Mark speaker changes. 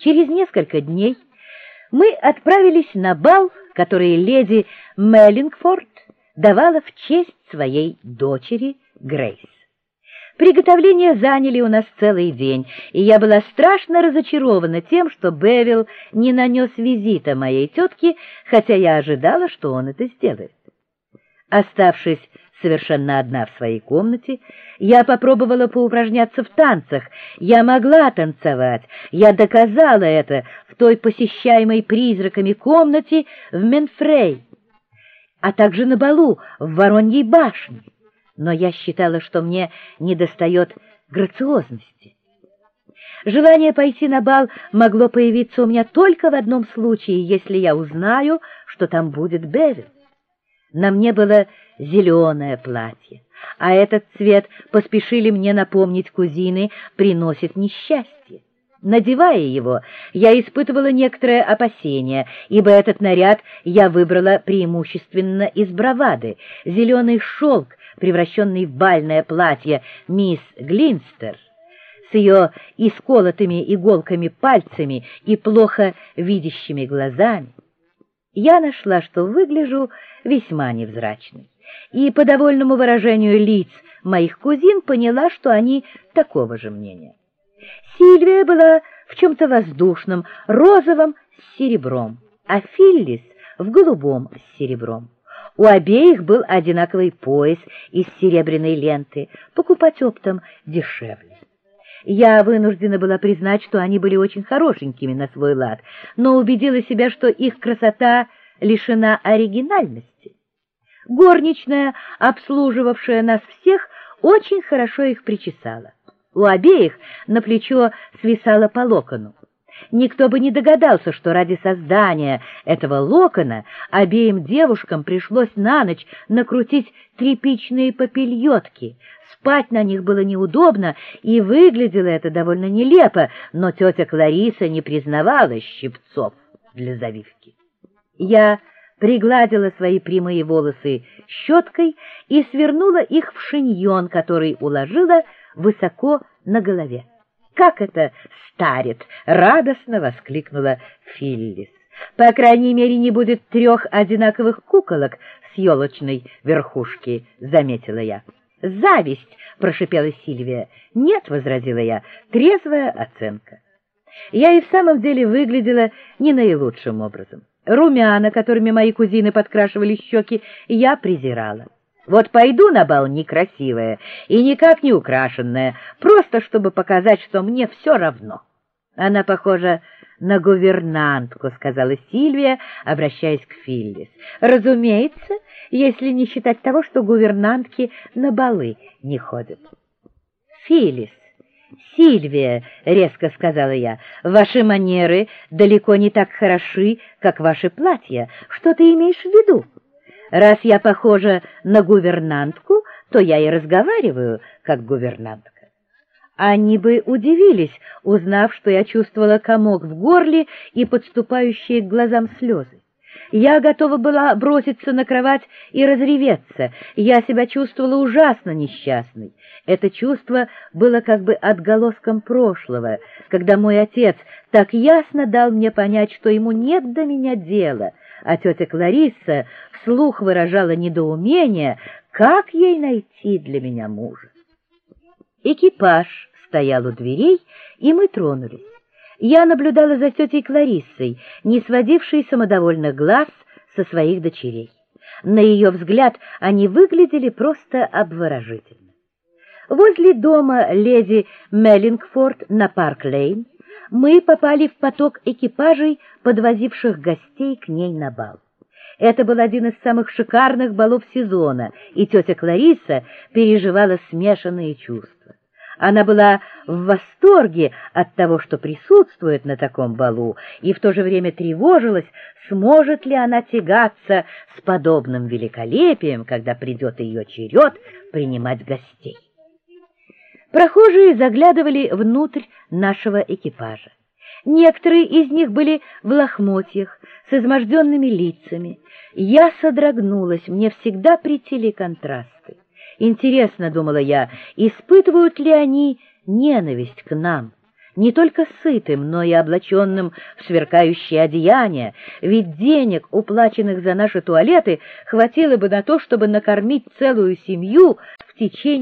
Speaker 1: Через несколько дней мы отправились на бал, который леди Меллингфорд давала в честь своей дочери Грейс. Приготовления заняли у нас целый день, и я была страшно разочарована тем, что Бевилл не нанес визита моей тетке, хотя я ожидала, что он это сделает. Оставшись совершенно одна в своей комнате, я попробовала поупражняться в танцах. Я могла танцевать, я доказала это в той посещаемой призраками комнате в Менфрей, а также на балу в Вороньей башне. Но я считала, что мне недостает грациозности. Желание пойти на бал могло появиться у меня только в одном случае, если я узнаю, что там будет Бевилл. На мне было зеленое платье, а этот цвет, поспешили мне напомнить кузины, приносит несчастье. Надевая его, я испытывала некоторое опасение, ибо этот наряд я выбрала преимущественно из бравады. Зеленый шелк, превращенный в бальное платье мисс Глинстер, с ее исколотыми иголками пальцами и плохо видящими глазами. Я нашла, что выгляжу весьма невзрачной, и по довольному выражению лиц моих кузин поняла, что они такого же мнения. Сильвия была в чем-то воздушном, розовом с серебром, а Филлис в голубом с серебром. У обеих был одинаковый пояс из серебряной ленты, покупать оптом дешевле. Я вынуждена была признать, что они были очень хорошенькими на свой лад, но убедила себя, что их красота лишена оригинальности. Горничная, обслуживавшая нас всех, очень хорошо их причесала. У обеих на плечо свисало по локону. Никто бы не догадался, что ради создания этого локона обеим девушкам пришлось на ночь накрутить тряпичные попельотки. Спать на них было неудобно, и выглядело это довольно нелепо, но тетя Клариса не признавала щипцов для завивки. Я пригладила свои прямые волосы щеткой и свернула их в шиньон, который уложила высоко на голове. «Как это старит!» — радостно воскликнула Филлис. «По крайней мере, не будет 3 одинаковых куколок с елочной верхушки», — заметила я. «Зависть!» — прошипела Сильвия. «Нет», — возразила я, — «трезвая оценка». Я и в самом деле выглядела не наилучшим образом. Румяна, которыми мои кузины подкрашивали щеки, я презирала. Вот пойду на бал некрасивая и никак не украшенная, просто чтобы показать, что мне все равно. Она похожа на гувернантку, сказала Сильвия, обращаясь к Филлис. Разумеется, если не считать того, что гувернантки на балы не ходят. Филлис, Сильвия, резко сказала я, ваши манеры далеко не так хороши, как ваши платья. Что ты имеешь в виду? Раз я похожа на гувернантку, то я и разговариваю, как гувернантка. Они бы удивились, узнав, что я чувствовала комок в горле и подступающие к глазам слезы. Я готова была броситься на кровать и разреветься. Я себя чувствовала ужасно несчастной. Это чувство было как бы отголоском прошлого, когда мой отец так ясно дал мне понять, что ему нет до меня дела, а тетя Клариса вслух выражала недоумение, как ей найти для меня мужа. Экипаж стоял у дверей, и мы тронулись. Я наблюдала за тетей Клариссой, не сводившей самодовольных глаз со своих дочерей. На ее взгляд они выглядели просто обворожительно. Возле дома леди Меллингфорд на Парк-Лейн мы попали в поток экипажей, подвозивших гостей к ней на бал. Это был один из самых шикарных балов сезона, и тетя Клариса переживала смешанные чувства. Она была в восторге от того, что присутствует на таком балу, и в то же время тревожилась, сможет ли она тягаться с подобным великолепием, когда придет ее черед принимать гостей. Прохожие заглядывали внутрь нашего экипажа. Некоторые из них были в лохмотьях, с изможденными лицами. Я содрогнулась, мне всегда претили контрасты. Интересно, думала я, испытывают ли они ненависть к нам? не только сытым, но и облаченным в сверкающие одеяния, ведь денег, уплаченных за наши туалеты, хватило бы на то, чтобы накормить целую семью в течение